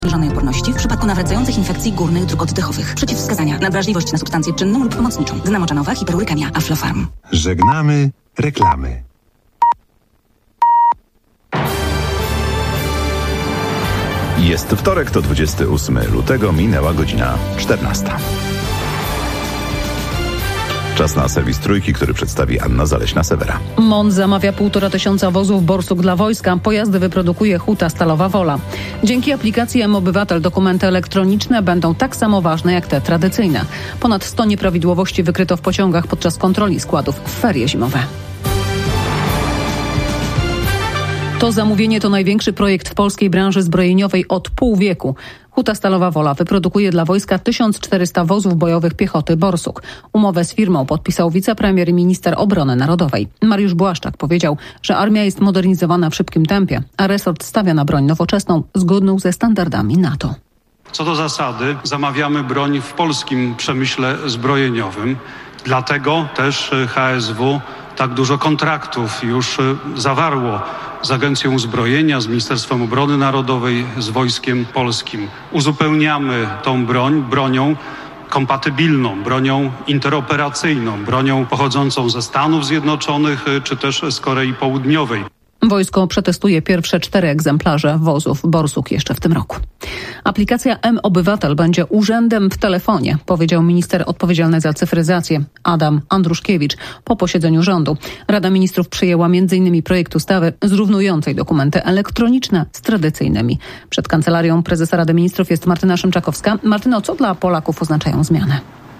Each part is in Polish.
Zniżonej oporności w przypadku nawracających infekcji górnych dróg oddechowych. Przeciwwskazania: nadwrażliwość na substancję czynną lub pomocniczą. Dynamocenowa, hiperurykemia, Aflofarm. Żegnamy reklamy. Jest wtorek, to 28 lutego, minęła godzina 14. Czas na serwis Trójki, który przedstawi Anna Zaleśna-Sewera. MON zamawia 1500 wozów Borsuk dla wojska. Pojazdy wyprodukuje Huta Stalowa Wola. Dzięki aplikacji mObywatel dokumenty elektroniczne będą tak samo ważne jak te tradycyjne. Ponad 100 nieprawidłowości wykryto w pociągach podczas kontroli składów w ferie zimowe. To zamówienie to największy projekt w polskiej branży zbrojeniowej od pół wieku. Huta Stalowa Wola wyprodukuje dla wojska 1400 wozów bojowych piechoty Borsuk. Umowę z firmą podpisał wicepremier i minister obrony narodowej. Mariusz Błaszczak powiedział, że armia jest modernizowana w szybkim tempie, a resort stawia na broń nowoczesną, zgodną ze standardami NATO. Co do zasady zamawiamy broń w polskim przemyśle zbrojeniowym. Dlatego też HSW tak dużo kontraktów już zawarło z Agencją Uzbrojenia, z Ministerstwem Obrony Narodowej, z Wojskiem Polskim. Uzupełniamy tą bronią kompatybilną, bronią interoperacyjną, bronią pochodzącą ze Stanów Zjednoczonych czy też z Korei Południowej. Wojsko przetestuje pierwsze 4 egzemplarze wozów Borsuk jeszcze w tym roku. Aplikacja mObywatel będzie urzędem w telefonie, powiedział minister odpowiedzialny za cyfryzację Adam Andruszkiewicz po posiedzeniu rządu. Rada Ministrów przyjęła m.in. projekt ustawy zrównującej dokumenty elektroniczne z tradycyjnymi. Przed Kancelarią Prezesa Rady Ministrów jest Martyna Szymczakowska. Martyno, co dla Polaków oznaczają zmiany?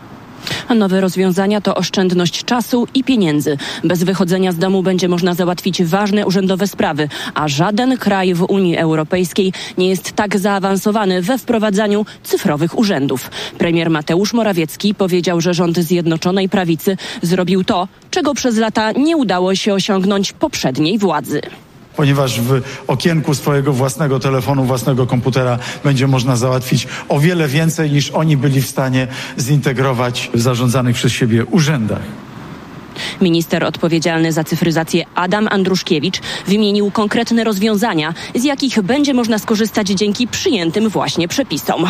Nowe rozwiązania to oszczędność czasu i pieniędzy. Bez wychodzenia z domu będzie można załatwić ważne urzędowe sprawy, a żaden kraj w Unii Europejskiej nie jest tak zaawansowany we wprowadzaniu cyfrowych urzędów. Premier Mateusz Morawiecki powiedział, że rząd Zjednoczonej Prawicy zrobił to, czego przez lata nie udało się osiągnąć poprzedniej władzy. Ponieważ w okienku swojego własnego telefonu, własnego komputera będzie można załatwić o wiele więcej niż oni byli w stanie zintegrować w zarządzanych przez siebie urzędach. Minister odpowiedzialny za cyfryzację Adam Andruszkiewicz wymienił konkretne rozwiązania, z jakich będzie można skorzystać dzięki przyjętym właśnie przepisom.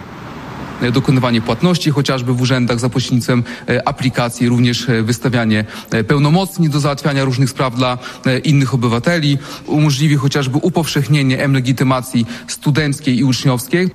Dokonywanie płatności chociażby w urzędach za pośrednictwem aplikacji, również wystawianie pełnomocni do załatwiania różnych spraw dla innych obywateli, umożliwi chociażby upowszechnienie mLegitymacji studenckiej i uczniowskiej.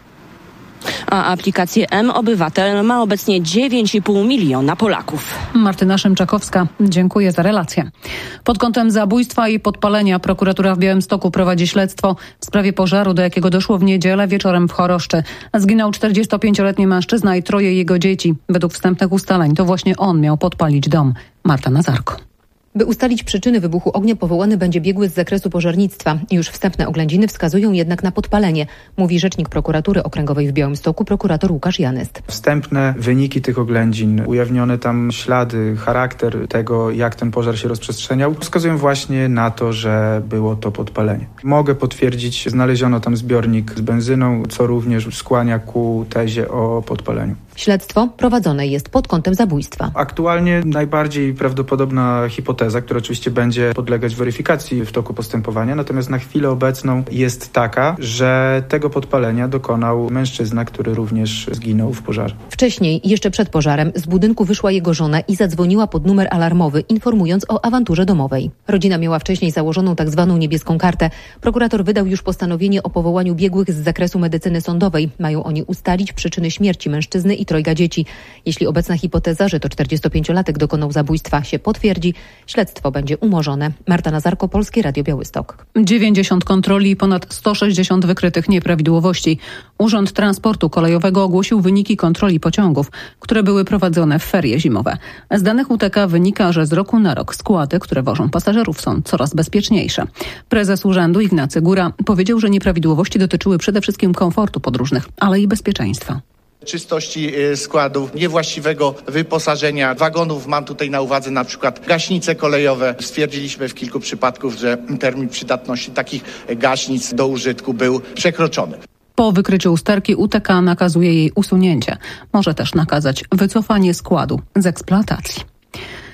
A aplikację mObywatel ma obecnie 9,5 miliona Polaków. Martyna Szymczakowska, dziękuję za relację. Pod kątem zabójstwa i podpalenia prokuratura w Białymstoku prowadzi śledztwo w sprawie pożaru, do jakiego doszło w niedzielę wieczorem w Choroszczy. Zginął 45-letni mężczyzna i 3 jego dzieci. Według wstępnych ustaleń to właśnie on miał podpalić dom. Marta Nazarko. By ustalić przyczyny wybuchu ognia, powołany będzie biegły z zakresu pożarnictwa. Już wstępne oględziny wskazują jednak na podpalenie, mówi rzecznik prokuratury okręgowej w Białymstoku, prokurator Łukasz Janest. Wstępne wyniki tych oględzin, ujawnione tam ślady, charakter tego, jak ten pożar się rozprzestrzeniał, wskazują właśnie na to, że było to podpalenie. Mogę potwierdzić, znaleziono tam zbiornik z benzyną, co również skłania ku tezie o podpaleniu. Śledztwo prowadzone jest pod kątem zabójstwa. Aktualnie najbardziej prawdopodobna hipoteza, która oczywiście będzie podlegać weryfikacji w toku postępowania, natomiast na chwilę obecną jest taka, że tego podpalenia dokonał mężczyzna, który również zginął w pożarze. Wcześniej, jeszcze przed pożarem, z budynku wyszła jego żona i zadzwoniła pod numer alarmowy, informując o awanturze domowej. Rodzina miała wcześniej założoną tak zwaną niebieską kartę. Prokurator wydał już postanowienie o powołaniu biegłych z zakresu medycyny sądowej. Mają oni ustalić przyczyny śmierci mężczyzny i 3 dzieci. Jeśli obecna hipoteza, że to 45-latek dokonał zabójstwa, się potwierdzi, śledztwo będzie umorzone. Marta Nazarko, Polskie Radio Białystok. 90 kontroli i ponad 160 wykrytych nieprawidłowości. Urząd Transportu Kolejowego ogłosił wyniki kontroli pociągów, które były prowadzone w ferie zimowe. Z danych UTK wynika, że z roku na rok składy, które wożą pasażerów, są coraz bezpieczniejsze. Prezes urzędu Ignacy Góra powiedział, że nieprawidłowości dotyczyły przede wszystkim komfortu podróżnych, ale i bezpieczeństwa. Czystości składów, niewłaściwego wyposażenia wagonów. Mam tutaj na uwadze na przykład gaśnice kolejowe. Stwierdziliśmy w kilku przypadkach, że termin przydatności takich gaśnic do użytku był przekroczony. Po wykryciu usterki UTK nakazuje jej usunięcie. Może też nakazać wycofanie składu z eksploatacji.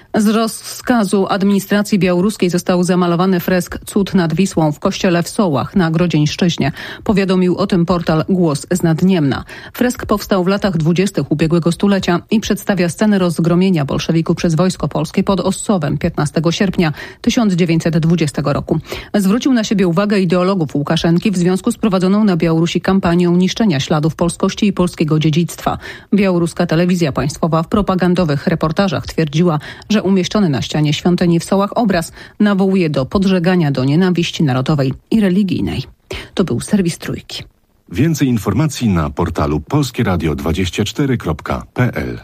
Z rozkazu administracji białoruskiej został zamalowany fresk Cud nad Wisłą w kościele w Sołach na Grodzieńszczyźnie. Powiadomił o tym portal Głos z Nadniemna. Fresk powstał w latach 20. ubiegłego stulecia i przedstawia scenę rozgromienia bolszewików przez Wojsko Polskie pod Ossowem 15 sierpnia 1920 roku. Zwrócił na siebie uwagę ideologów Łukaszenki w związku z prowadzoną na Białorusi kampanią niszczenia śladów polskości i polskiego dziedzictwa. Białoruska telewizja państwowa w propagandowych reportażach twierdziła, że umieszczony na ścianie świątyni w Sołach obraz nawołuje do podżegania do nienawiści narodowej i religijnej. To był serwis Trójki. Więcej informacji na portalu polskieradio24.pl.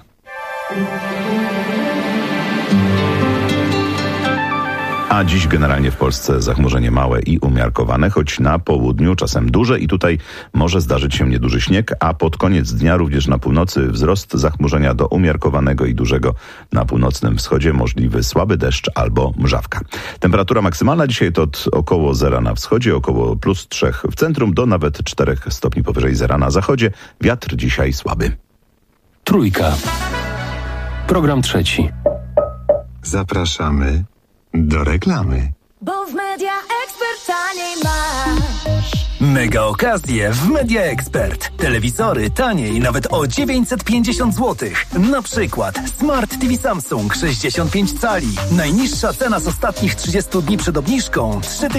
A dziś generalnie w Polsce zachmurzenie małe i umiarkowane, choć na południu czasem duże i tutaj może zdarzyć się nieduży śnieg, a pod koniec dnia również na północy wzrost zachmurzenia do umiarkowanego i dużego. Na północnym wschodzie możliwy słaby deszcz albo mrzawka. Temperatura maksymalna dzisiaj to od około 0 na wschodzie, około +3 w centrum do nawet 4 stopni powyżej 0 na zachodzie. Wiatr dzisiaj słaby. Trójka. Program trzeci. Zapraszamy do reklamy. Bo w Media Expert taniej masz. Mega okazje w Media Expert. Telewizory taniej nawet o 950 zł. Na przykład Smart TV Samsung 65 cali. Najniższa cena z ostatnich 30 dni przed obniżką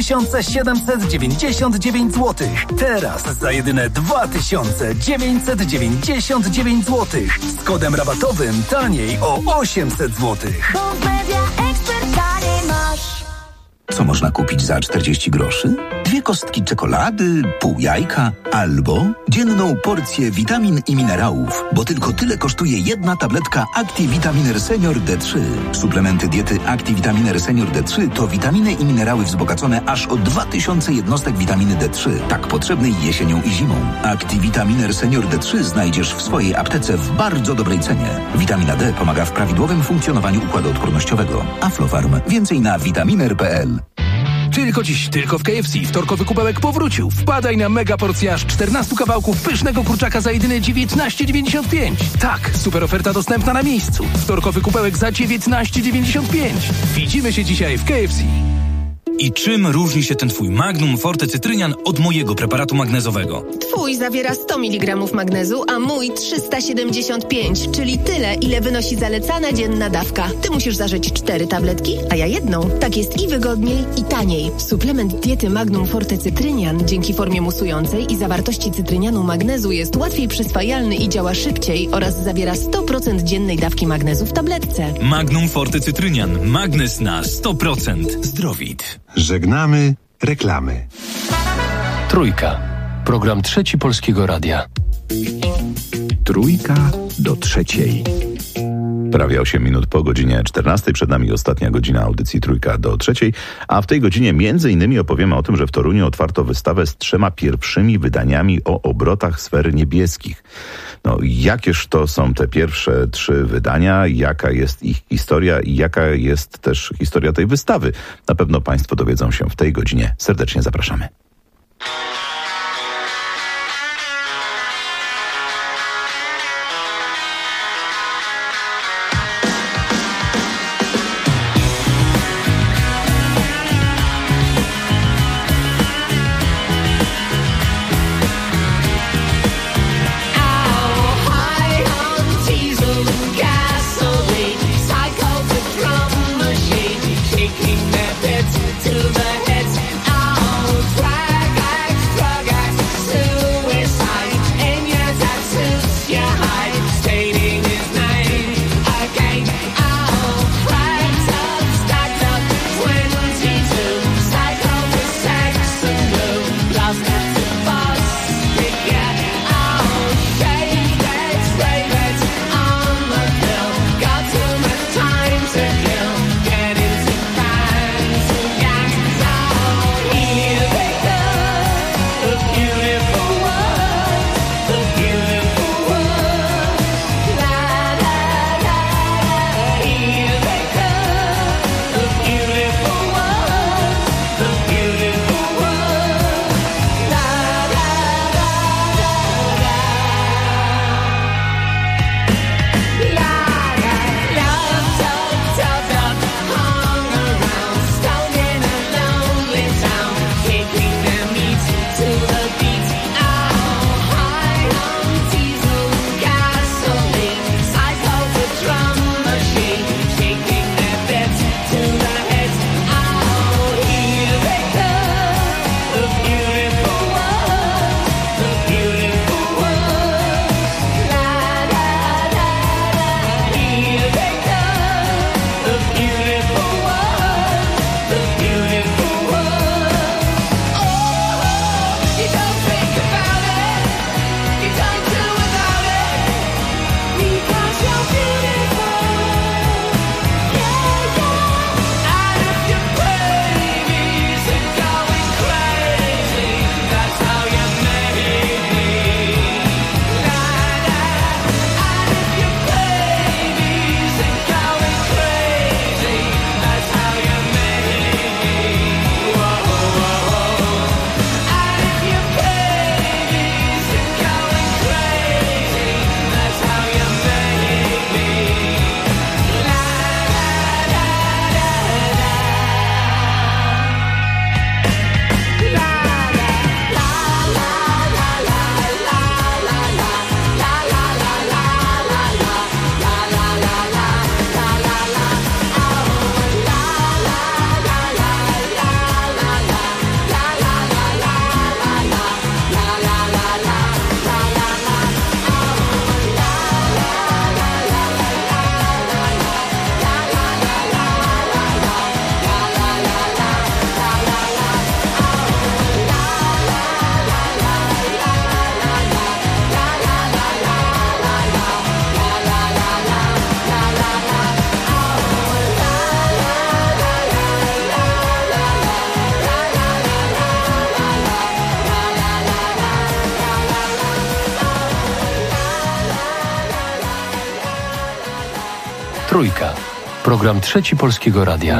3799 zł. Teraz za jedyne 2999 zł. Z kodem rabatowym taniej o 800 zł. Bo w Media Expert taniej masz. Co można kupić za 40 groszy? 2 kostki czekolady, pół jajka albo dzienną porcję witamin i minerałów, bo tylko tyle kosztuje jedna tabletka Activitaminer Senior D3. Suplementy diety Activitaminer Senior D3 to witaminy i minerały wzbogacone aż o 2000 jednostek witaminy D3, tak potrzebnej jesienią i zimą. Activitaminer Senior D3 znajdziesz w swojej aptece w bardzo dobrej cenie. Witamina D pomaga w prawidłowym funkcjonowaniu układu odpornościowego. Aflofarm. Więcej na vitaminer.pl. Tylko dziś, tylko w KFC. Wtorkowy kubełek powrócił. Wpadaj na mega porcję aż 14 kawałków pysznego kurczaka za jedyne 19,95. Tak, super oferta dostępna na miejscu. Wtorkowy kubełek za 19,95. Widzimy się dzisiaj w KFC. I czym różni się ten twój Magnum Forte Cytrynian od mojego preparatu magnezowego? Twój zawiera 100 mg magnezu, a mój 375, czyli tyle, ile wynosi zalecana dzienna dawka. Ty musisz zażyć 4 tabletki, a ja jedną. Tak jest i wygodniej, i taniej. Suplement diety Magnum Forte Cytrynian dzięki formie musującej i zawartości cytrynianu magnezu jest łatwiej przyswajalny i działa szybciej oraz zawiera 100% dziennej dawki magnezu w tabletce. Magnum Forte Cytrynian. Magnez na 100%. Zdrowit. Żegnamy reklamy. Trójka. Program trzeci Polskiego Radia. Trójka do trzeciej. Prawie 8 minut po godzinie 14. Przed nami ostatnia godzina audycji Trójka do trzeciej. A w tej godzinie między innymi opowiemy o tym, że w Toruniu otwarto wystawę z 3 pierwszymi wydaniami o obrotach sfer niebieskich. No, jakież to są te pierwsze 3 wydania, jaka jest ich historia i jaka jest też historia tej wystawy. Na pewno Państwo dowiedzą się w tej godzinie. Serdecznie zapraszamy. Taking their beds to the heads. I'll drag Trójka. Program Trzeci Polskiego Radia.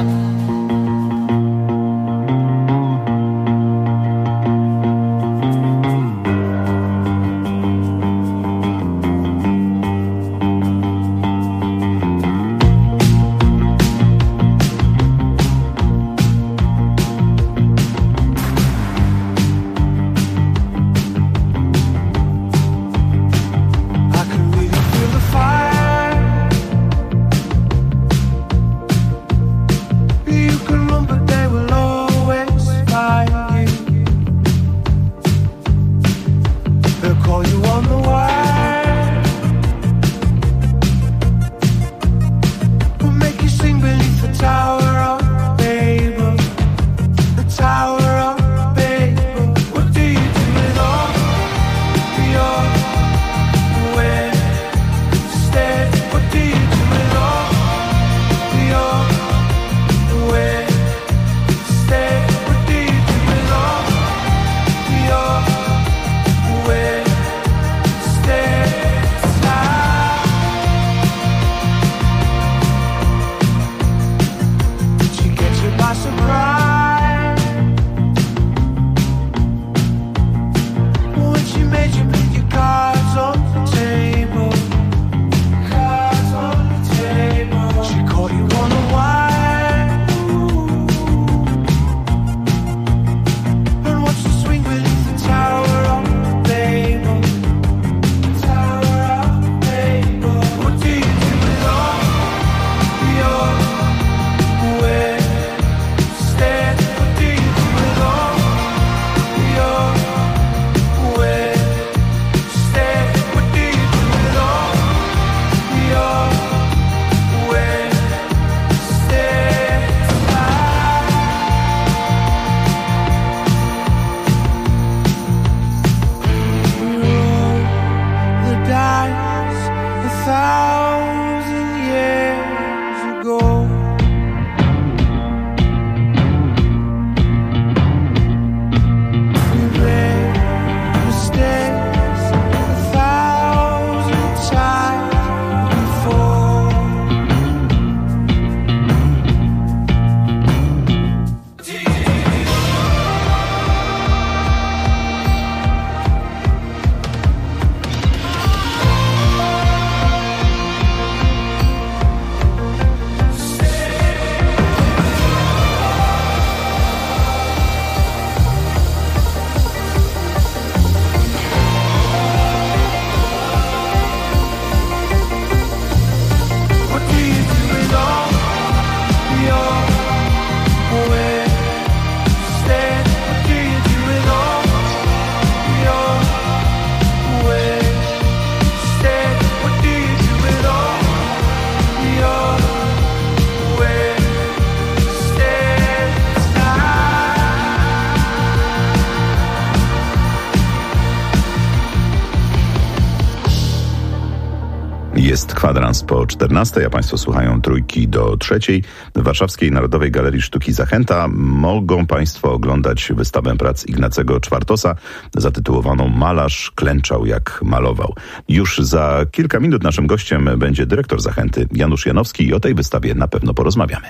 Jest kwadrans po 14, a Państwo słuchają Trójki do 3. W Warszawskiej Narodowej Galerii Sztuki Zachęta mogą Państwo oglądać wystawę prac Ignacego Czwartosa zatytułowaną Malarz klęczał jak malował. Już za kilka minut naszym gościem będzie dyrektor Zachęty Janusz Janowski i o tej wystawie na pewno porozmawiamy.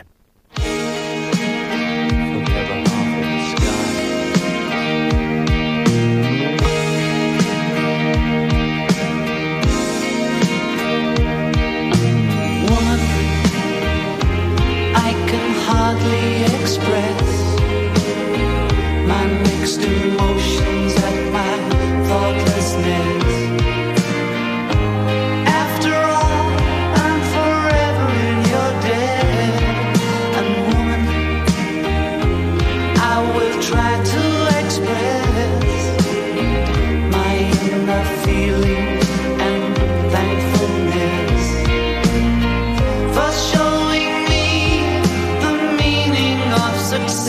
Success.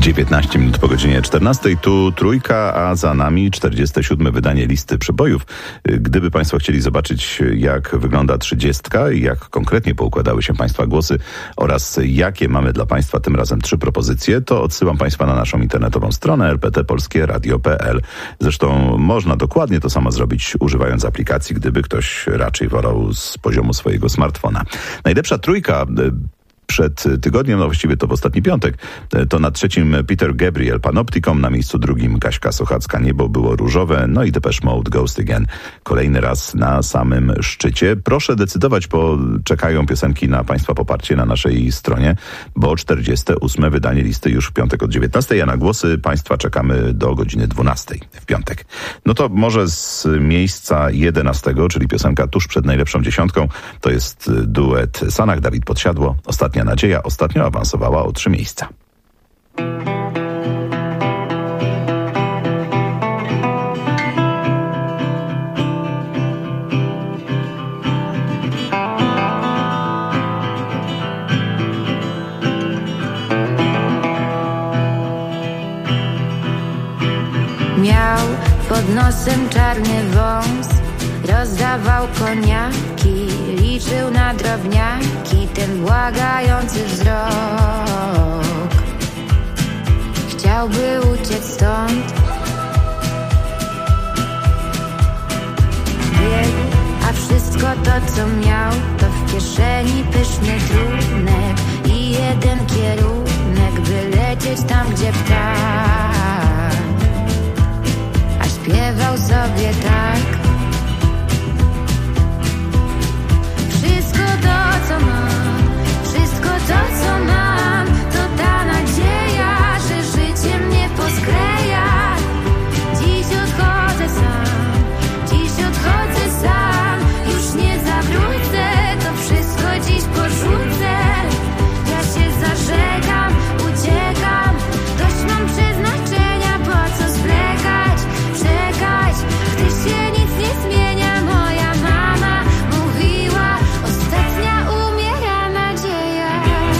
19 minut po godzinie 14. Tu Trójka, a za nami 47. wydanie listy przebojów. Gdyby Państwo chcieli zobaczyć, jak wygląda 30 i jak konkretnie poukładały się Państwa głosy oraz jakie mamy dla Państwa tym razem 3 propozycje, to odsyłam Państwa na naszą internetową stronę rptpolskieradio.pl. Zresztą można dokładnie to samo zrobić używając aplikacji, gdyby ktoś raczej wolał z poziomu swojego smartfona. Najlepsza trójka przed tygodniem, no właściwie to w ostatni piątek, to na 3. Peter Gabriel, Panopticon, na miejscu 2. Kaśka Sochacka, Niebo było różowe, no i Depeche Mode, Ghost Again. Kolejny raz na samym szczycie. Proszę decydować, bo czekają piosenki na Państwa poparcie na naszej stronie, bo 48. wydanie listy już w piątek od 19, a na głosy Państwa czekamy do godziny 12 w piątek. No to może z miejsca 11, czyli piosenka tuż przed najlepszą dziesiątką, to jest duet Sanach, Dawid Podsiadło, Ostatnia nadzieja, ostatnio awansowała o 3 miejsca. Miał pod nosem czarny wąs, rozdawał koniaki, liczył na drobniaki ten błagający wzrok. Chciałby uciec stąd, biegł, a wszystko to co miał to w kieszeni pyszny trunek i jeden kierunek, by lecieć tam gdzie ptak. A śpiewał sobie tak: wszystko to co mam, wszystko to co mam, to ta nadzieja, że życie mnie poskleja. Dziś odchodzę sam, dziś odchodzę sam, już nie zawrócę, to wszystko dziś porzucę. Ja się zażegam, uciekam, dość mam przeznaczenia, po co zwlekać, czekać, gdy się nic nie zmienia. Moja mama mówiła, ostatnia umiera nadzieja.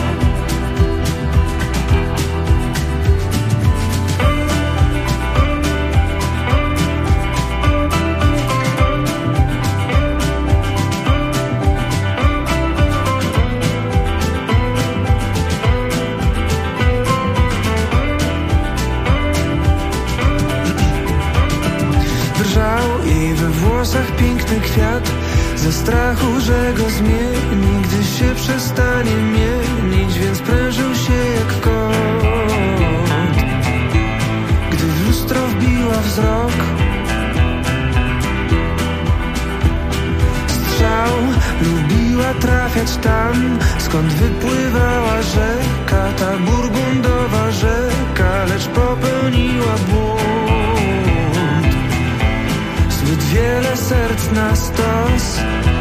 Drżał jej we włosach piękny kwiat, ze strachu, że go zmieni, gdy się przestanie mienić, więc prężył się jak kot. Gdy w lustro wbiła wzrok, strzał, lubiła trafiać tam, skąd wypływała rzeka, ta burgundowa rzeka, lecz popełniła błąd. Zbyt wiele serc na stos.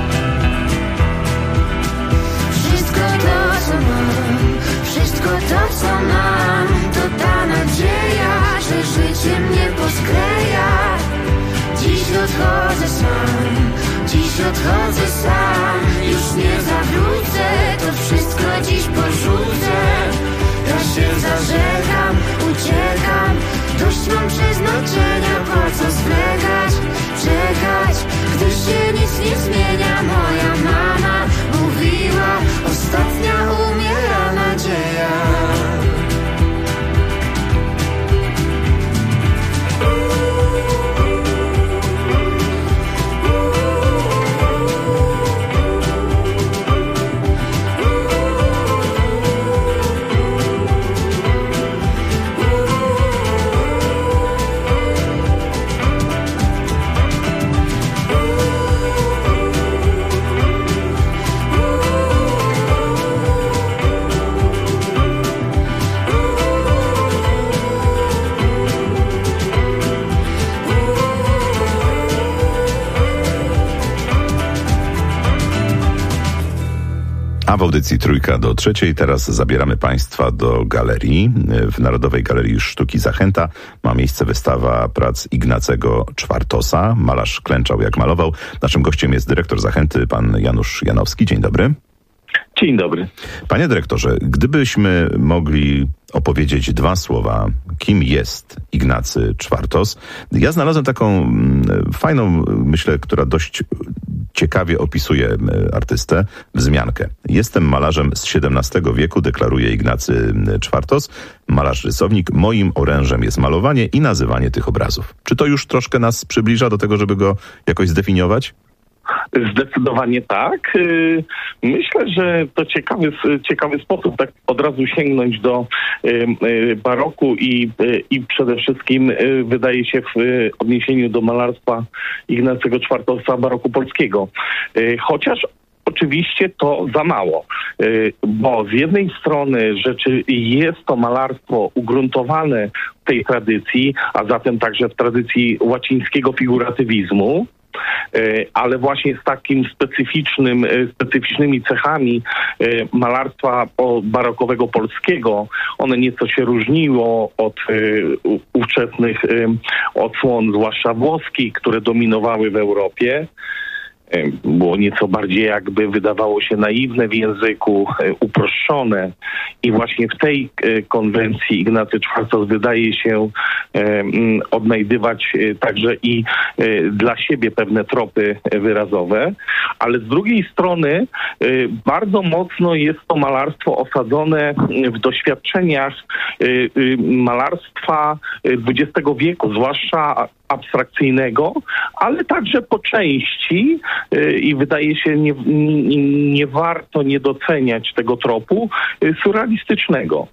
Wszystko to co mam, wszystko to co mam, to ta nadzieja, że życie mnie poskleja. Dziś odchodzę sam, dziś odchodzę sam, już nie zawrócę, to wszystko dziś porzucę. Ja się zażegam, uciekam, dość mam przeznaczenia, po co zwlekać, czekać, gdy się nic nie zmienia. Moja mama mówiła, ostatnia umiera nadzieja. A w audycji Trójka do 3 teraz zabieramy Państwa do galerii. W Narodowej Galerii Sztuki Zachęta ma miejsce wystawa prac Ignacego Czwartosa. Malarz klęczał jak malował. Naszym gościem jest dyrektor Zachęty, pan Janusz Janowski. Dzień dobry. Dzień dobry. Panie dyrektorze, gdybyśmy mogli opowiedzieć 2 słowa, kim jest Ignacy Czwartos. Ja znalazłem taką fajną, myślę, która dość ciekawie opisuje artystę, wzmiankę. Jestem malarzem z XVII wieku, deklaruje Ignacy Czwartos. Malarz rysownik. Moim orężem jest malowanie i nazywanie tych obrazów. Czy to już troszkę nas przybliża do tego, żeby go jakoś zdefiniować? Zdecydowanie tak. Myślę, że to ciekawy sposób tak od razu sięgnąć do baroku i przede wszystkim wydaje się w odniesieniu do malarstwa Ignacego Czwartosa baroku polskiego. Chociaż oczywiście to za mało, bo z jednej strony jest to malarstwo ugruntowane w tej tradycji, a zatem także w tradycji łacińskiego figuratywizmu, ale właśnie z takim specyficznymi cechami malarstwa barokowego polskiego. One nieco się różniło od ówczesnych odsłon, zwłaszcza włoskich, które dominowały w Europie. Było nieco bardziej, jakby wydawało się, naiwne w języku, uproszczone. I właśnie w tej konwencji Ignacy Czwartos wydaje się odnajdywać także i dla siebie pewne tropy wyrazowe. Ale z drugiej strony bardzo mocno jest to malarstwo osadzone w doświadczeniach malarstwa XX wieku, zwłaszcza abstrakcyjnego, ale także po części i wydaje się nie warto nie doceniać tego tropu surrealistycznego.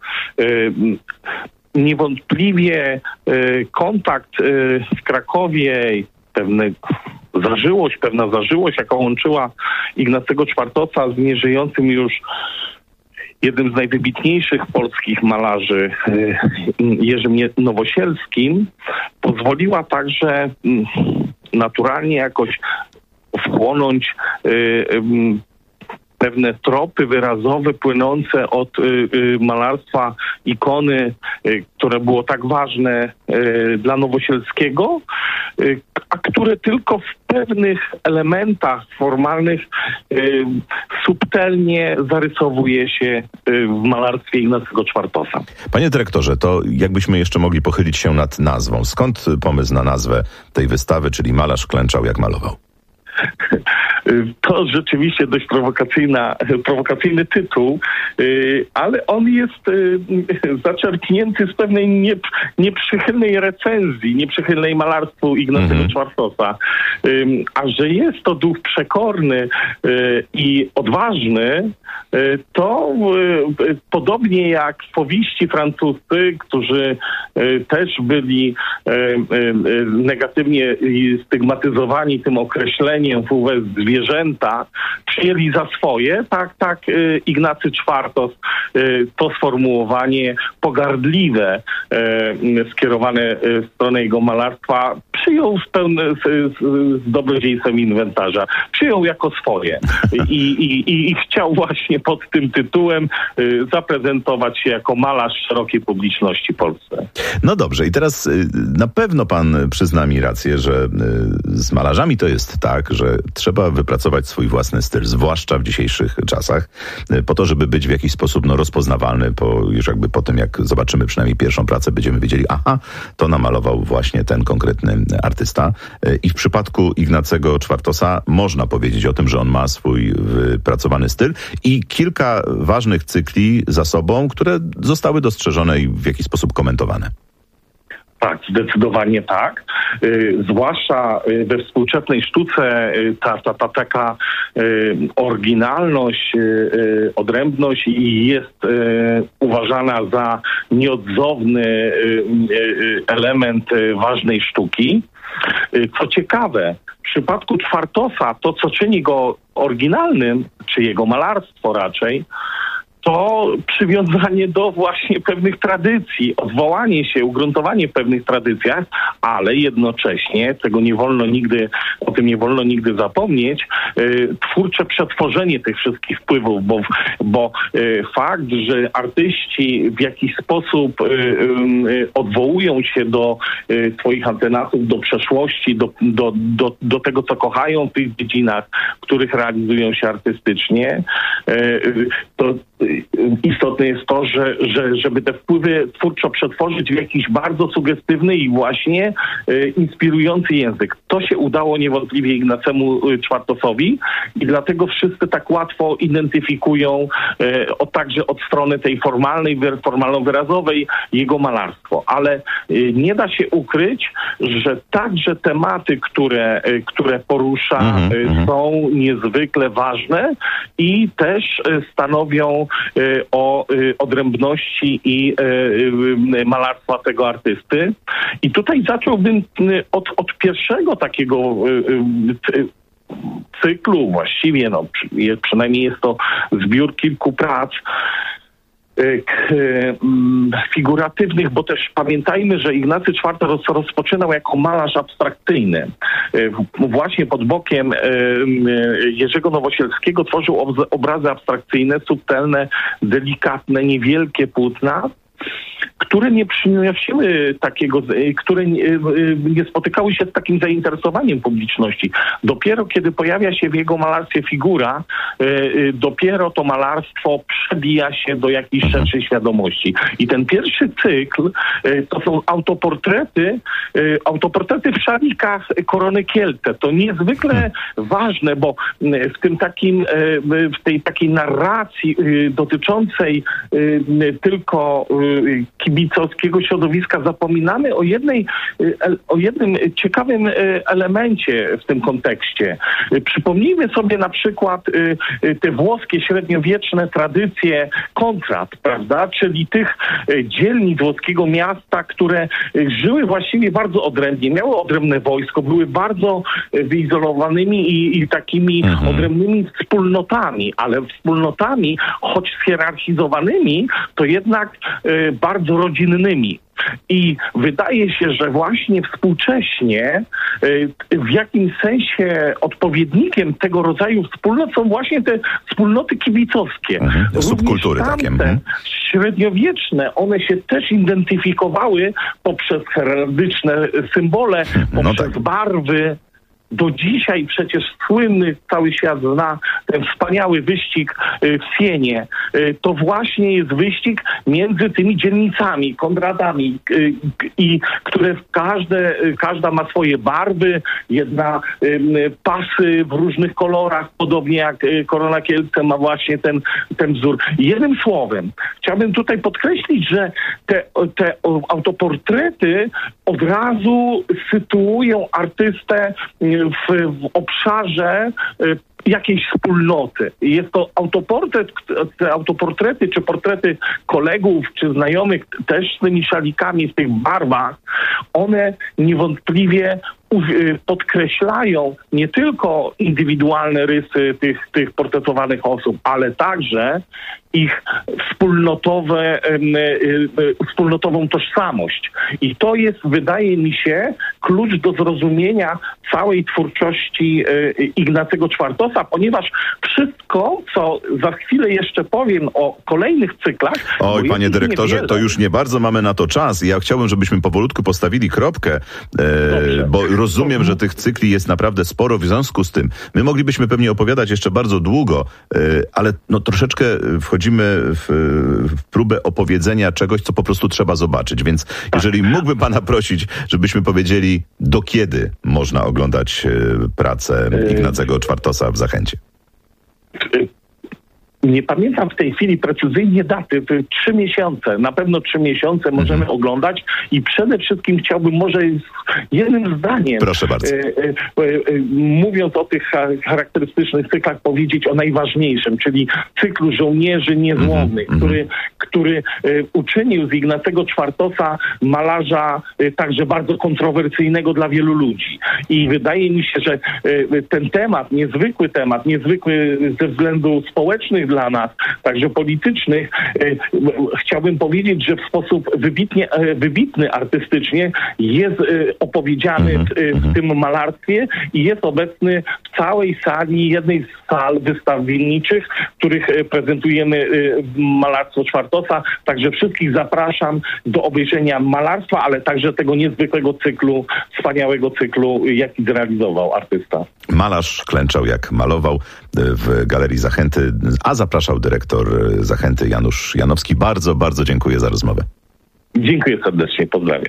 Niewątpliwie kontakt w Krakowie, pewna zażyłość, jaka łączyła Ignacego Czwartosa z nieżyjącym już jednym z najwybitniejszych polskich malarzy, Jerzym Nowosielskim, pozwoliła także naturalnie jakoś wchłonąć pewne tropy wyrazowe płynące od malarstwa ikony, które było tak ważne dla Nowosielskiego, a które tylko w pewnych elementach formalnych subtelnie zarysowuje się w malarstwie Ignacego Czwartosa. Panie dyrektorze, to jakbyśmy jeszcze mogli pochylić się nad nazwą. Skąd pomysł na nazwę tej wystawy, czyli Malarz klęczał jak malował? To rzeczywiście dość prowokacyjny tytuł, ale on jest zaczerpnięty z pewnej nieprzychylnej recenzji, nieprzychylnej malarstwu Ignacego Czwartosa. A że jest to duch przekorny i odważny, to podobnie jak powieści francuscy, którzy też byli negatywnie stygmatyzowani tym określeniem wobec zwierzęta, przyjęli za swoje, tak Ignacy Czwartos to sformułowanie pogardliwe skierowane w stronę jego malarstwa przyjął z dobrodziejstwem inwentarza. Przyjął jako swoje i chciał właśnie pod tym tytułem zaprezentować się jako malarz szerokiej publiczności w Polsce. No dobrze, i teraz na pewno pan przyzna mi rację, że z malarzami to jest tak, że trzeba wypracować swój własny styl, zwłaszcza w dzisiejszych czasach, po to, żeby być w jakiś sposób rozpoznawalny, już jakby po tym, jak zobaczymy przynajmniej pierwszą pracę, będziemy wiedzieli, aha, to namalował właśnie ten konkretny artysta. I w przypadku Ignacego Czwartosa można powiedzieć o tym, że on ma swój wypracowany styl i kilka ważnych cykli za sobą, które zostały dostrzeżone i w jakiś sposób komentowane. Tak, zdecydowanie tak. Zwłaszcza we współczesnej sztuce ta taka oryginalność, odrębność jest uważana za nieodzowny element ważnej sztuki. Co ciekawe, w przypadku Czwartosa to, co czyni go oryginalnym, czy jego malarstwo raczej, to przywiązanie do właśnie pewnych tradycji, odwołanie się, ugruntowanie w pewnych tradycjach, ale jednocześnie, o tym nie wolno nigdy zapomnieć, twórcze przetworzenie tych wszystkich wpływów, bo fakt, że artyści w jakiś sposób odwołują się do swoich antenatów, do przeszłości, do tego, co kochają w tych dziedzinach, w których realizują się artystycznie, to istotne jest to, żeby te wpływy twórczo przetworzyć w jakiś bardzo sugestywny i właśnie inspirujący język. To się udało niewątpliwie Ignacemu Czwartosowi i dlatego wszyscy tak łatwo identyfikują także od strony tej formalno-wyrazowej jego malarstwo. Ale nie da się ukryć, że także tematy, które porusza, są niezwykle ważne i też stanowią o odrębności i malarstwa tego artysty. I tutaj zacząłbym od pierwszego takiego cyklu, właściwie przynajmniej jest to zbiór kilku prac figuratywnych, bo też pamiętajmy, że Ignacy IV rozpoczynał jako malarz abstrakcyjny. Właśnie pod bokiem Jerzego Nowosielskiego tworzył obrazy abstrakcyjne, subtelne, delikatne, niewielkie płótna, które nie przynosiły które nie spotykały się z takim zainteresowaniem publiczności. Dopiero kiedy pojawia się w jego malarstwie figura, dopiero to malarstwo przebija się do jakiejś szerszej świadomości. I ten pierwszy cykl to są autoportrety w szalikach Korony Kielce. To niezwykle ważne, bo w tej takiej narracji dotyczącej tylko kibicowskiego środowiska zapominamy o jednym ciekawym elemencie w tym kontekście. Przypomnijmy sobie na przykład te włoskie średniowieczne tradycje kontrat, prawda? Czyli tych dzielnic włoskiego miasta, które żyły właściwie bardzo odrębnie, miały odrębne wojsko, były bardzo wyizolowanymi i takimi odrębnymi wspólnotami, ale wspólnotami, choć schierarchizowanymi, to jednak bardzo rodzinnymi. I wydaje się, że właśnie współcześnie w jakimś sensie odpowiednikiem tego rodzaju wspólnot są właśnie te wspólnoty kibicowskie. Subkultury takie. Średniowieczne, one się też identyfikowały poprzez heraldyczne symbole, poprzez barwy. Do dzisiaj przecież słynny, cały świat zna ten wspaniały wyścig w Sienie. To właśnie jest wyścig między tymi dzielnicami, Konradami, i które każda ma swoje barwy, jedna pasy w różnych kolorach, podobnie jak Korona Kielce ma właśnie ten wzór. Jednym słowem, chciałbym tutaj podkreślić, że te autoportrety od razu sytuują artystę w obszarze jakiejś wspólnoty. Jest to autoportrety czy portrety kolegów czy znajomych też z tymi szalikami w tych barwach. One niewątpliwie podkreślają nie tylko indywidualne rysy tych portretowanych osób, ale także ich wspólnotową tożsamość. I to jest, wydaje mi się, klucz do zrozumienia całej twórczości Ignacego Czwartosa, ponieważ wszystko, co za chwilę jeszcze powiem o kolejnych cyklach... Oj, panie dyrektorze, to już nie bardzo mamy na to czas. Ja chciałbym, żebyśmy powolutku postawili kropkę, bo rozumiem, że tych cykli jest naprawdę sporo. W związku z tym my moglibyśmy pewnie opowiadać jeszcze bardzo długo, ale troszeczkę wchodzimy w próbę opowiedzenia czegoś, co po prostu trzeba zobaczyć. Więc jeżeli mógłbym pana prosić, żebyśmy powiedzieli, do kiedy można oglądać pracę Ignacego Czwartosa w Zachęcie. Nie pamiętam w tej chwili precyzyjnie daty, 3 miesiące, na pewno 3 miesiące możemy oglądać i przede wszystkim chciałbym może jednym zdaniem, proszę bardzo, mówiąc o tych charakterystycznych cyklach, powiedzieć o najważniejszym, czyli cyklu Żołnierzy Niezłomnych, który uczynił z Ignacego Czwartosa malarza także bardzo kontrowersyjnego dla wielu ludzi. I wydaje mi się, że ten temat, niezwykły ze względów społecznych, dla nas, także politycznych, chciałbym powiedzieć, że w sposób wybitny artystycznie jest opowiedziany w tym malarstwie i jest obecny w całej sali, jednej z sal wystawienniczych, w których prezentujemy malarstwo Czwartosa. Także wszystkich zapraszam do obejrzenia malarstwa, ale także tego niezwykłego cyklu, wspaniałego cyklu, jaki zrealizował artysta. Malarz klęczał jak malował w Galerii Zachęty, a zapraszał dyrektor Zachęty Janusz Janowski. Bardzo, bardzo dziękuję za rozmowę. Dziękuję serdecznie, pozdrawiam.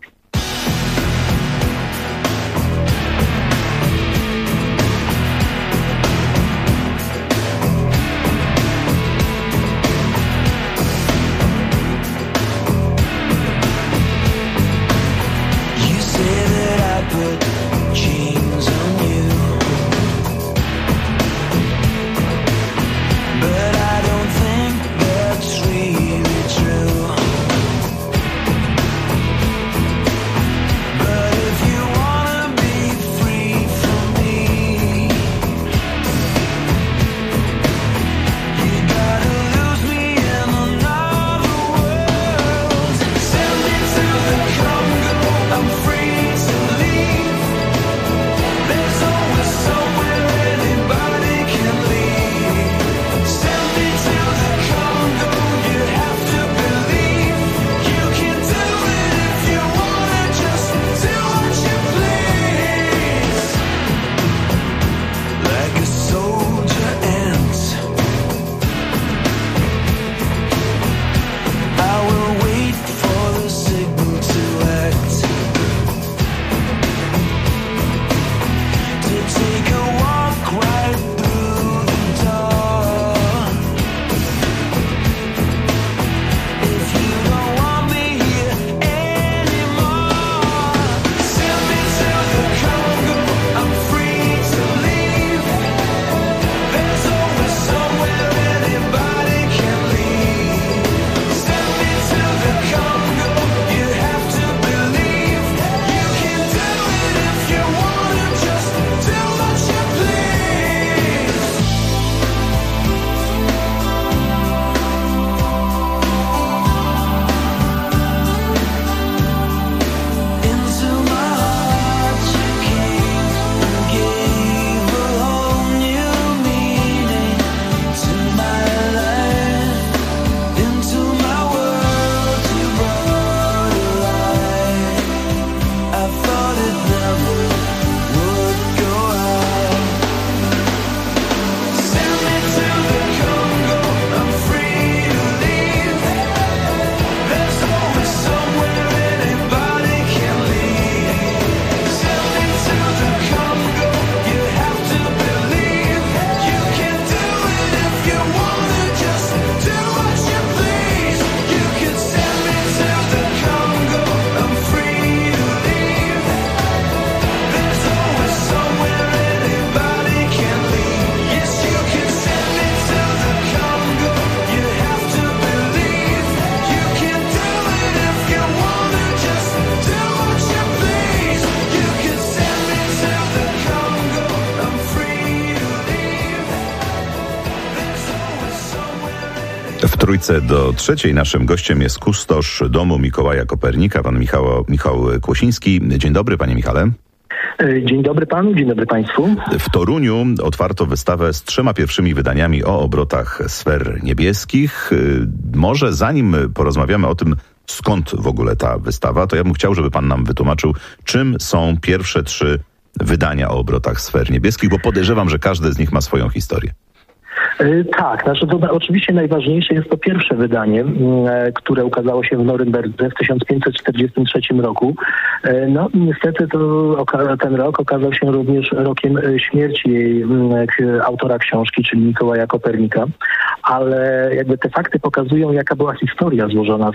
W Trójce do Trzeciej naszym gościem jest kustosz domu Mikołaja Kopernika, pan Michał Kłosiński. Dzień dobry, panie Michale. Dzień dobry panu, dzień dobry państwu. W Toruniu otwarto wystawę z 3 pierwszymi wydaniami o obrotach sfer niebieskich. Może zanim porozmawiamy o tym, skąd w ogóle ta wystawa, to ja bym chciał, żeby pan nam wytłumaczył, czym są pierwsze 3 wydania o obrotach sfer niebieskich, bo podejrzewam, że każde z nich ma swoją historię. Tak, znaczy to oczywiście najważniejsze jest to pierwsze wydanie, które ukazało się w Norymberdze w 1543 roku. No niestety ten rok okazał się również rokiem śmierci autora książki, czyli Mikołaja Kopernika, ale jakby te fakty pokazują, jaka była historia związana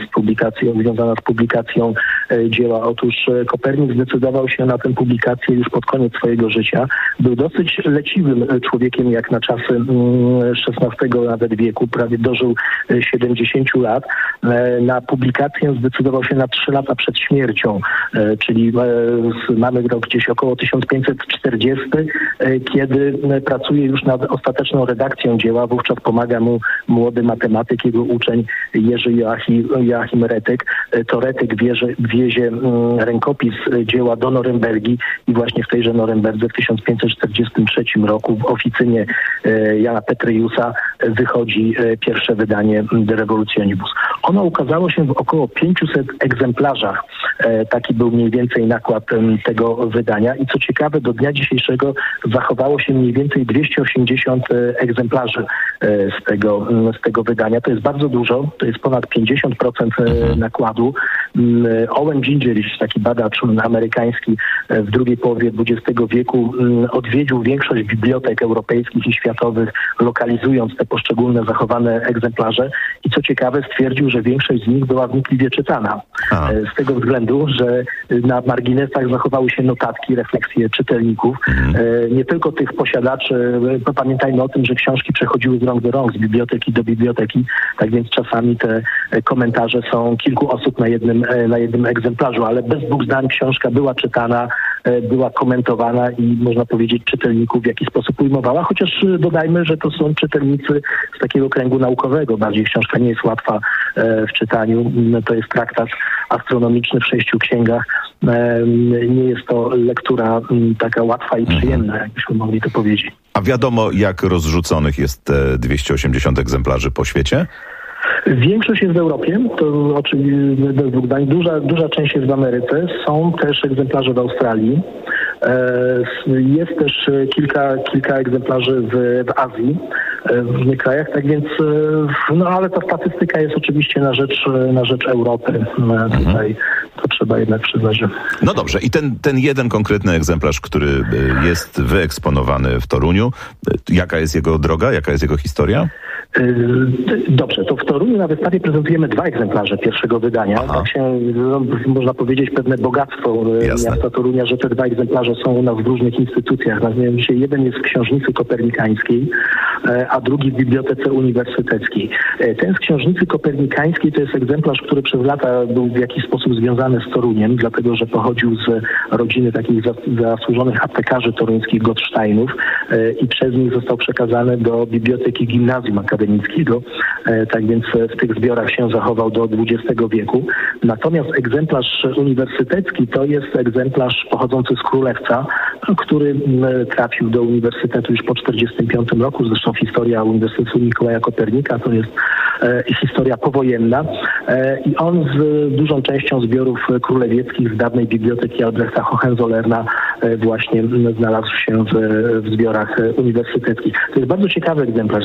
z publikacją dzieła. Otóż Kopernik zdecydował się na tę publikację już pod koniec swojego życia. Był dosyć leciwym człowiekiem jak na czasy XVI nawet wieku, prawie dożył 70 lat. Na publikację zdecydował się na 3 lata przed śmiercią, czyli mamy rok gdzieś około 1540, kiedy pracuje już nad ostateczną redakcją dzieła. Wówczas pomaga mu młody matematyk, jego uczeń Jerzy Joachim Retyk. To Retyk wiezie rękopis dzieła do Norymbergi i właśnie w tejże Norymberdze w 1543 roku w oficynie Jana Petryusa wychodzi pierwsze wydanie De Revolutionibus. Ono ukazało się w około 500 egzemplarzach. Taki był mniej więcej nakład tego wydania i co ciekawe, do dnia dzisiejszego zachowało się mniej więcej 280 egzemplarzy z tego wydania. To jest bardzo dużo, to jest ponad 50% nakładu. Owen Gingerich, taki badacz amerykański w drugiej połowie XX wieku, odwiedził większość bibliotek europejskich i światowych, lokalizując te poszczególne zachowane egzemplarze i co ciekawe stwierdził, że większość z nich była wnikliwie czytana. Z tego względu, że na marginesach zachowały się notatki, refleksje czytelników. Nie tylko tych posiadaczy, pamiętajmy o tym, że książki przechodziły z rąk do rąk, z biblioteki do biblioteki, tak więc czasami te komentarze są kilku osób na jednym egzemplarzu, ale bez dwóch zdań książka była czytana, była komentowana i można powiedzieć czytelników w jakiś sposób ujmowała, chociaż dodajmy, że to są czytelnicy z takiego kręgu naukowego. Bardziej książka nie jest łatwa w czytaniu. To jest traktat astronomiczny w 6 księgach. Nie jest to lektura taka łatwa i przyjemna, jakbyśmy mogli to powiedzieć. A wiadomo, jak rozrzuconych jest te 280 egzemplarzy po świecie? Większość jest w Europie, to oczywiście bez dwóch zdań. Duża część jest w Ameryce. Są też egzemplarze w Australii. Jest też kilka egzemplarzy w Azji, w różnych krajach, tak więc, ale ta statystyka jest oczywiście na rzecz Europy. Tutaj to trzeba jednak przyznać, że... No dobrze, i ten jeden konkretny egzemplarz, który jest wyeksponowany w Toruniu, jaka jest jego droga, jaka jest jego historia? Dobrze, to w Toruniu na wystawie prezentujemy 2 egzemplarze pierwszego wydania. Tak się, można powiedzieć, pewne bogactwo miasta Torunia, że te 2 egzemplarze są u nas w różnych instytucjach. Mianowicie jeden jest w Książnicy Kopernikańskiej, a drugi w Bibliotece Uniwersyteckiej. Ten z Książnicy Kopernikańskiej to jest egzemplarz, który przez lata był w jakiś sposób związany z Toruniem, dlatego że pochodził z rodziny takich zasłużonych aptekarzy toruńskich Gottsteinów i przez nich został przekazany do Biblioteki Gimnazjum Akademickiego. Tak więc w tych zbiorach się zachował do XX wieku. Natomiast egzemplarz uniwersytecki to jest egzemplarz pochodzący z Królewca, który trafił do uniwersytetu już po 1945 roku. Zresztą historia Uniwersytetu Mikołaja Kopernika to jest historia powojenna i on z dużą częścią zbiorów królewieckich z dawnej biblioteki Albrechta Hohenzollerna właśnie znalazł się w zbiorach uniwersyteckich. To jest bardzo ciekawy egzemplarz.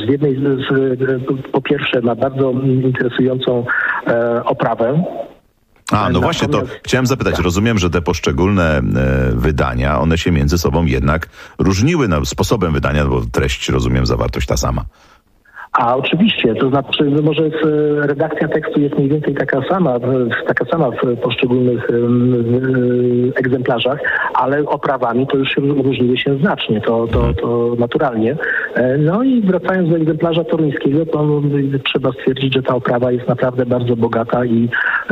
Po pierwsze ma bardzo interesującą oprawę. No właśnie, to chciałem zapytać. Rozumiem, że te poszczególne wydania, one się między sobą jednak różniły sposobem wydania, bo treść, rozumiem, zawartość ta sama. A oczywiście, to znaczy może redakcja tekstu jest mniej więcej taka sama w poszczególnych egzemplarzach, ale oprawami to już różniły się znacznie, to naturalnie. No i wracając do egzemplarza toruńskiego, to trzeba stwierdzić, że ta oprawa jest naprawdę bardzo bogata i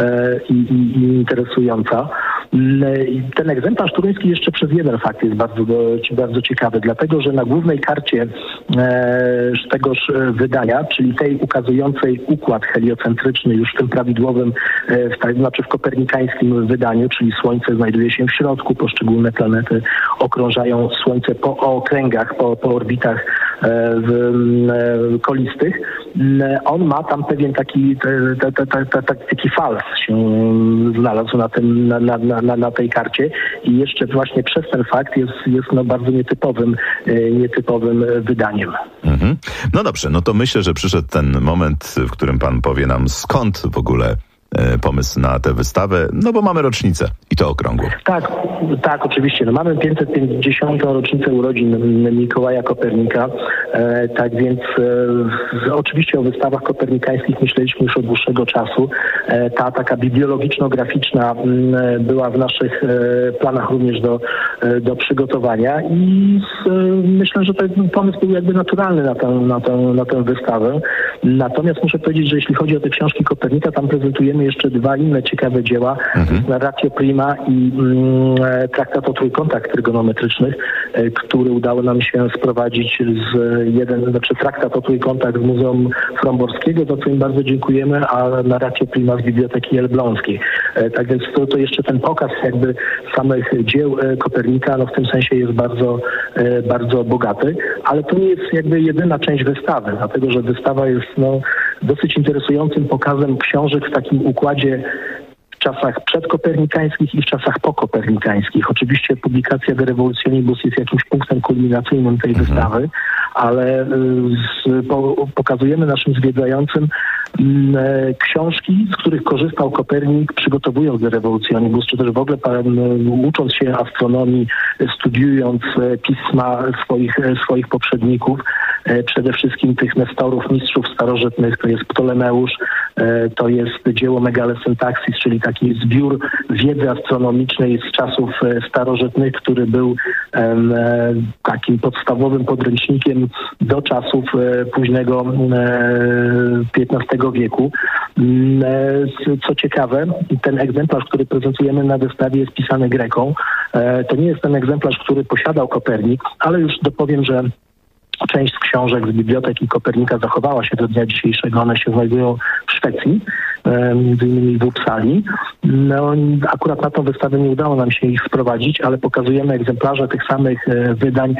interesująca. Ten egzemplarz toruński jeszcze przez jeden fakt jest bardzo ciekawy, dlatego że na głównej karcie tegoż wydania, czyli tej ukazującej układ heliocentryczny już w tym prawidłowym, w kopernikańskim wydaniu, czyli Słońce znajduje się w środku, poszczególne planety okrążają Słońce po okręgach, po orbitach kolistych. On ma tam pewien taki fals się znalazł na tej karcie i jeszcze właśnie przez ten fakt jest bardzo nietypowym wydaniem. No dobrze, no to myślę, że przyszedł ten moment, w którym pan powie nam, skąd w ogóle pomysł na tę wystawę, no bo mamy rocznicę i to okrągłą. Tak, oczywiście. No mamy 550. rocznicę urodzin Mikołaja Kopernika, tak więc oczywiście o wystawach kopernikańskich myśleliśmy już od dłuższego czasu. Ta taka bibliologiczno-graficzna była w naszych planach również do przygotowania i myślę, że ten pomysł był jakby naturalny na tę wystawę. Natomiast muszę powiedzieć, że jeśli chodzi o te książki Kopernika, tam prezentujemy jeszcze dwa inne ciekawe dzieła. Narratio Prima i Traktat o trójkątach trygonometrycznych, który udało nam się sprowadzić Traktat o trójkątach z Muzeum Fromborskiego, za co im bardzo dziękujemy, a Narratio Prima z Biblioteki Elbląskiej. Tak więc to jeszcze ten pokaz jakby samych dzieł Kopernika, no w tym sensie jest bardzo, bardzo bogaty, ale to nie jest jakby jedyna część wystawy, dlatego że wystawa jest dosyć interesującym pokazem książek w takim układzie w czasach przedkopernikańskich i w czasach pokopernikańskich. Oczywiście publikacja De Revolutionibus jest jakimś punktem kulminacyjnym tej wystawy, ale pokazujemy naszym zwiedzającym książki, z których korzystał Kopernik, przygotowując De Revolutionibus, czy też w ogóle ucząc się astronomii, studiując pisma swoich poprzedników, przede wszystkim tych nestorów, mistrzów starożytnych, to jest Ptolemeusz, to jest dzieło Megalesyntaxis, czyli taki zbiór wiedzy astronomicznej z czasów starożytnych, który był takim podstawowym podręcznikiem do czasów późnego XV wieku. Co ciekawe, ten egzemplarz, który prezentujemy na wystawie, jest pisany greką. To nie jest ten egzemplarz, który posiadał Kopernik, ale już dopowiem, że część z książek z biblioteki Kopernika zachowała się do dnia dzisiejszego. One się znajdują w Szwecji, między innymi w Uppsali. Akurat na tą wystawę nie udało nam się ich sprowadzić, ale pokazujemy egzemplarze tych samych wydań,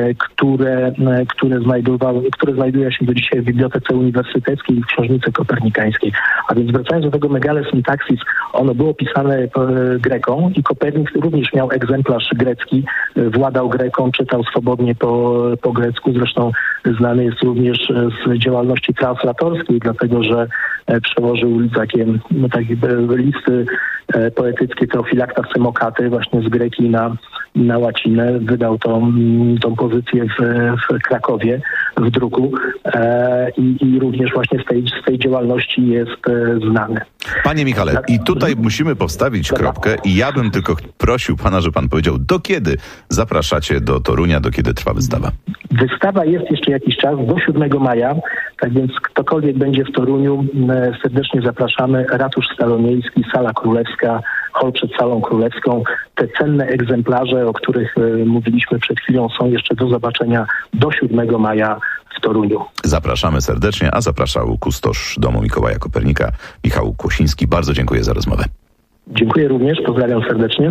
które znajdują się do dzisiaj w Bibliotece Uniwersyteckiej i w Książnicy Kopernikańskiej. A więc wracając do tego Megalesyntaxis, ono było pisane greką i Kopernik również miał egzemplarz grecki, władał greką, czytał swobodnie po grecku. Zresztą znany jest również z działalności translatorskiej, dlatego że przełożył takie listy poetyckie Teofilakta Symokaty właśnie z greki na łacinę. Wydał tą pozycję w Krakowie w druku i również właśnie z tej działalności jest znany. Panie Michale, i tutaj musimy postawić kropkę i ja bym tylko prosił pana, żeby pan powiedział, do kiedy zapraszacie do Torunia, do kiedy trwa wystawa? Wystawa jest jeszcze jakiś czas, do 7 maja, tak więc ktokolwiek będzie w Toruniu, serdecznie zapraszamy. Ratusz Staromiejski, Sala Królewska, hol przed Salą Królewską. Te cenne egzemplarze, o których mówiliśmy przed chwilą, są jeszcze do zobaczenia do 7 maja w Toruniu. Zapraszamy serdecznie, a zapraszał kustosz Domu Mikołaja Kopernika, Michał Kłosiński. Bardzo dziękuję za rozmowę. Dziękuję również, pozdrawiam serdecznie.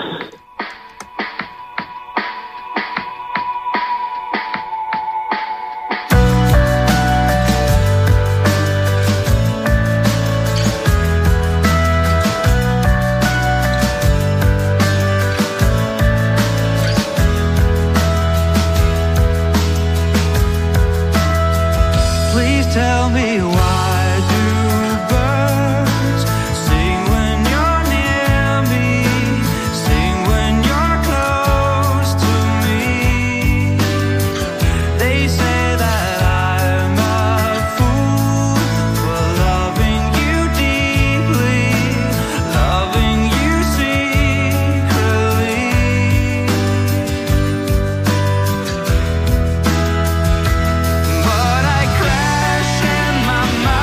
Tell me why do birds sing when you're near me, sing when you're close to me. They say that I'm a fool for loving you deeply, loving you secretly. But I crash in my mind.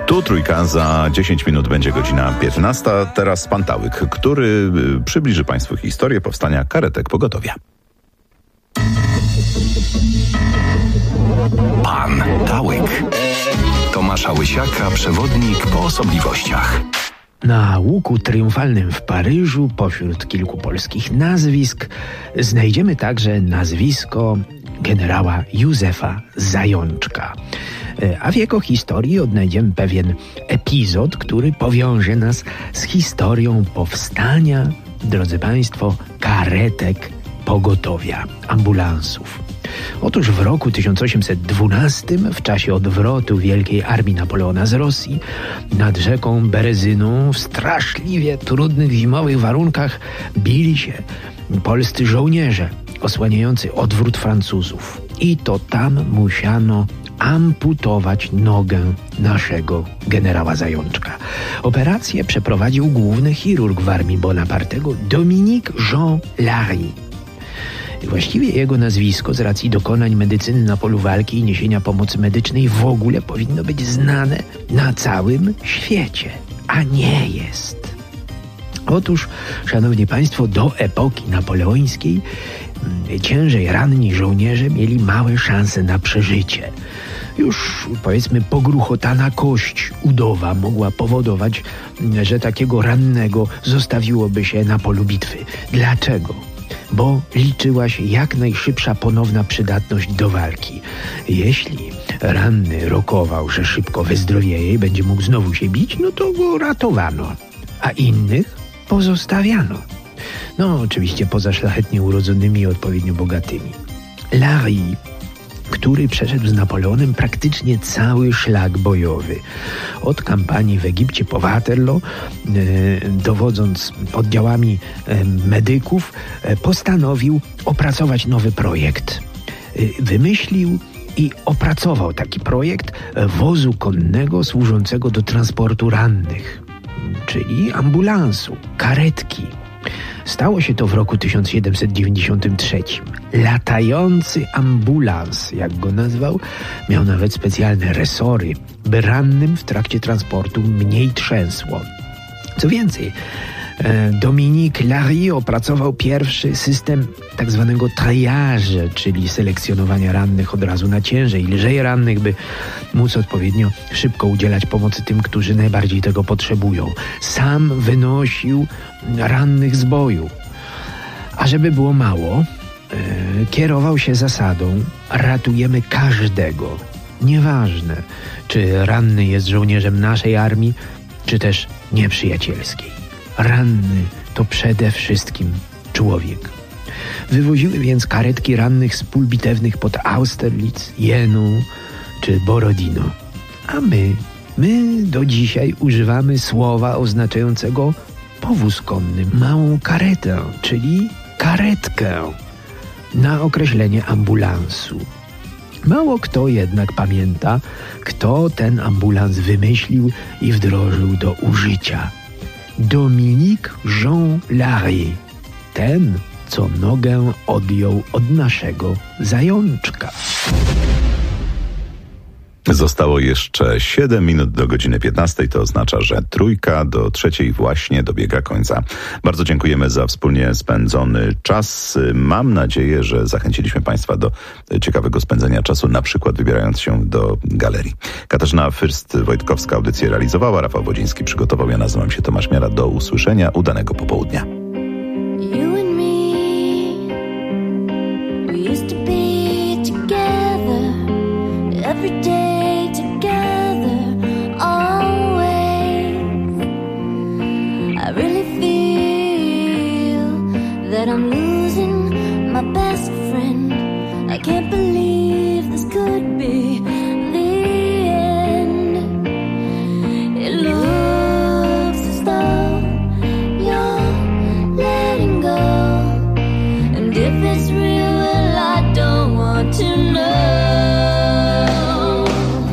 Tu Trójka, za 10 minut będzie godzina 15. Teraz pan Tałyk, który przybliży państwu historię powstania karetek pogotowia. Pan Tałyk. Tomasza Łysiaka, przewodnik po osobliwościach. Na łuku triumfalnym w Paryżu, pośród kilku polskich nazwisk, znajdziemy także nazwisko generała Józefa Zajączka. A w jego historii odnajdziemy pewien epizod, który powiąże nas z historią powstania, drodzy państwo, karetek pogotowia, ambulansów. Otóż w roku 1812, w czasie odwrotu Wielkiej Armii Napoleona z Rosji, nad rzeką Berezyną w straszliwie trudnych zimowych warunkach bili się polscy żołnierze osłaniający odwrót Francuzów. I to tam musiano amputować nogę naszego generała Zajączka. Operację przeprowadził główny chirurg w armii Bonapartego Dominique Jean Larrey. Właściwie jego nazwisko z racji dokonań medycyny na polu walki i niesienia pomocy medycznej w ogóle powinno być znane na całym świecie, a nie jest. Otóż, szanowni państwo, do epoki napoleońskiej ciężej ranni żołnierze mieli małe szanse na przeżycie. Już, powiedzmy, pogruchotana kość udowa mogła powodować, że takiego rannego zostawiłoby się na polu bitwy. Dlaczego? Bo liczyła się jak najszybsza ponowna przydatność do walki. Jeśli ranny rokował, że szybko wyzdrowieje i będzie mógł znowu się bić, no to go ratowano, a innych pozostawiano. No, oczywiście poza szlachetnie urodzonymi i odpowiednio bogatymi. Larrey, który przeszedł z Napoleonem praktycznie cały szlak bojowy. Od kampanii w Egipcie po Waterloo, dowodząc oddziałami medyków, postanowił opracować nowy projekt. Wymyślił i opracował taki projekt wozu konnego służącego do transportu rannych, czyli ambulansu, karetki. Stało się to w roku 1793. Latający ambulans, jak go nazwał, miał nawet specjalne resory, by rannym w trakcie transportu mniej trzęsło. Co więcej, Dominique Larrey opracował pierwszy system tak zwanego triage, czyli selekcjonowania rannych od razu na ciężej, lżej rannych, by móc odpowiednio szybko udzielać pomocy tym, którzy najbardziej tego potrzebują. Sam wynosił rannych z boju. A żeby było mało, kierował się zasadą: ratujemy każdego. Nieważne, czy ranny jest żołnierzem naszej armii, czy też nieprzyjacielskiej. Ranny to przede wszystkim człowiek. Wywoziły więc karetki rannych z pól bitewnych pod Austerlitz, Jenną czy Borodino. A my do dzisiaj używamy słowa oznaczającego powóz konny, małą karetę, czyli karetkę, na określenie ambulansu. Mało kto jednak pamięta, kto ten ambulans wymyślił i wdrożył do użycia. Dominique Jean Larrey, ten, co nogę odjął od naszego Zajączka. Zostało jeszcze 7 minut do godziny 15. To oznacza, że Trójka do 3 właśnie dobiega końca. Bardzo dziękujemy za wspólnie spędzony czas. Mam nadzieję, że zachęciliśmy państwa do ciekawego spędzenia czasu, na przykład wybierając się do galerii. Katarzyna Fürst-Wojtkowska audycję realizowała, Rafał Wodziński przygotował. Ja nazywam się Tomasz Miara. Do usłyszenia. Udanego popołudnia. That I'm losing my best friend. I can't believe this could be the end. It looks as though you're letting go, and if it's real, well, I don't want to know.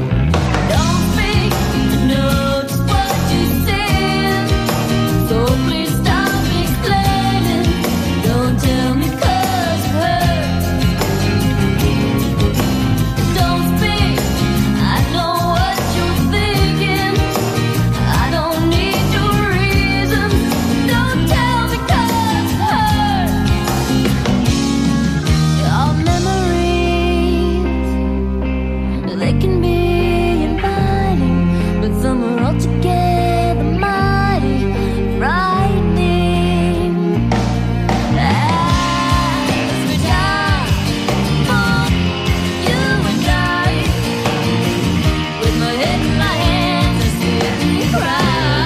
and me inviting, but some are altogether mighty frightening. As we die, you and I, with my head in my hands, I see you cry.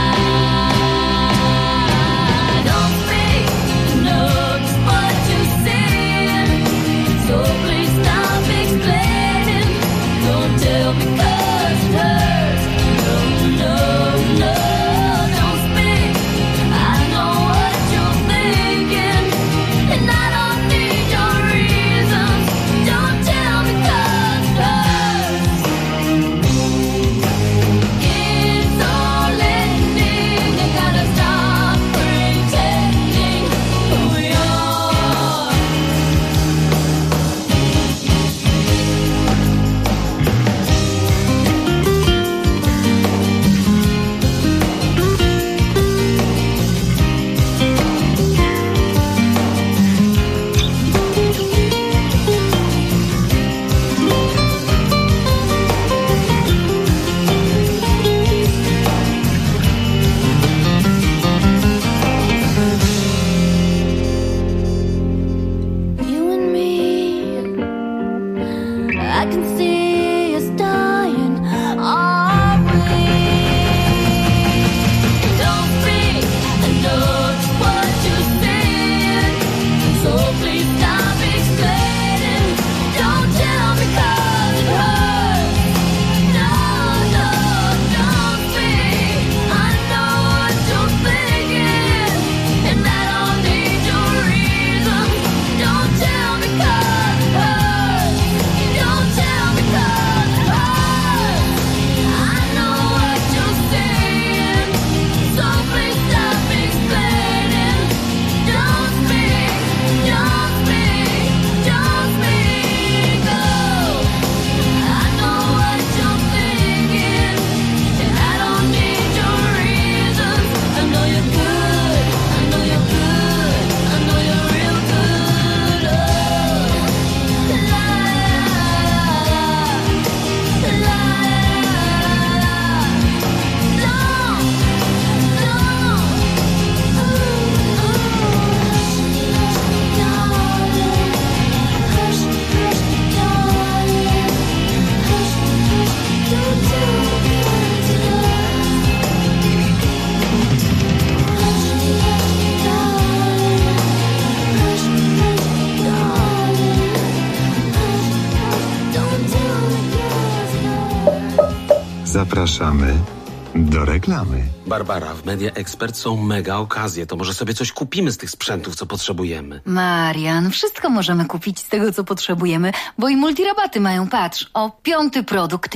Zapraszamy do reklamy. Barbara, w Media Expert są mega okazje. To może sobie coś kupimy z tych sprzętów, co potrzebujemy. Marian, wszystko możemy kupić z tego, co potrzebujemy, bo i multirabaty mają, patrz, o 5. produkt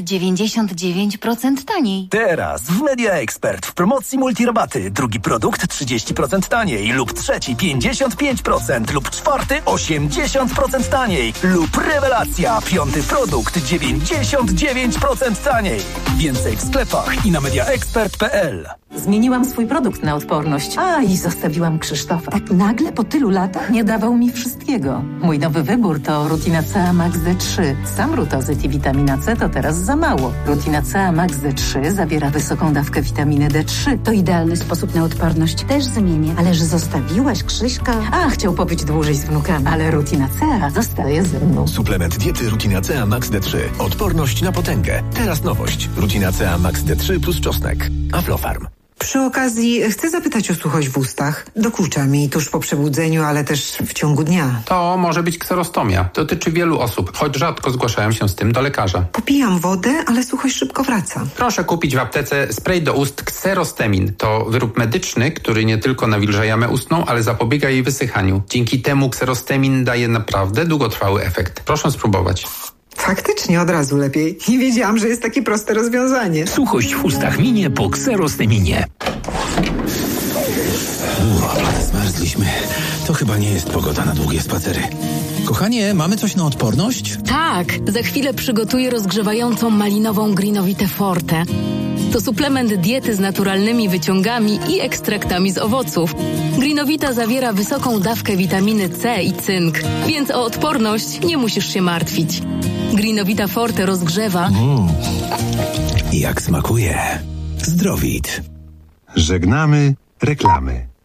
99% taniej. Teraz w Media Expert w promocji multirabaty. 2. produkt 30% taniej lub 3. 55% lub 4. 80% taniej lub rewelacja 5. produkt 99% taniej. Więcej w sklepach i na mediaexpert.pl. Zmieniłam swój produkt na odporność. I zostawiłam Krzysztofa. Tak nagle po tylu latach nie dawał mi wszystkiego. Mój nowy wybór to Rutina C Max D3. Sam rutozyt i witamina C to teraz za mało. Rutina C Max D3 zawiera wysoką dawkę witaminy D3. To idealny sposób na odporność. Też zmienię. Ależ zostawiłaś Krzyśka? Chciał pobyć dłużej z wnukami. Ale Rutina C zostaje ze mną. Suplement diety Rutina C Max D3. Odporność na potęgę. Teraz nowość. Rutina C Max D3 plus czosnek. Aflofarm. Przy okazji chcę zapytać o suchość w ustach. Dokucza mi tuż po przebudzeniu, ale też w ciągu dnia. To może być kserostomia. Dotyczy wielu osób, choć rzadko zgłaszają się z tym do lekarza. Popijam wodę, ale suchość szybko wraca. Proszę kupić w aptece spray do ust Xerostemin. To wyrób medyczny, który nie tylko nawilża jamę ustną, ale zapobiega jej wysychaniu. Dzięki temu Xerostemin daje naprawdę długotrwały efekt. Proszę spróbować. Faktycznie od razu lepiej. Nie wiedziałam, że jest takie proste rozwiązanie. Suchość w ustach minie po Xerosteminie. Zmarzliśmy. To chyba nie jest pogoda na długie spacery. Kochanie, mamy coś na odporność? Tak, za chwilę przygotuję rozgrzewającą malinową Greenowite Forte. To suplement diety z naturalnymi wyciągami i ekstraktami z owoców. Greenovita zawiera wysoką dawkę witaminy C i cynk, więc o odporność nie musisz się martwić. Greenovita Forte rozgrzewa. Jak smakuje. Zdrowit. Żegnamy reklamy.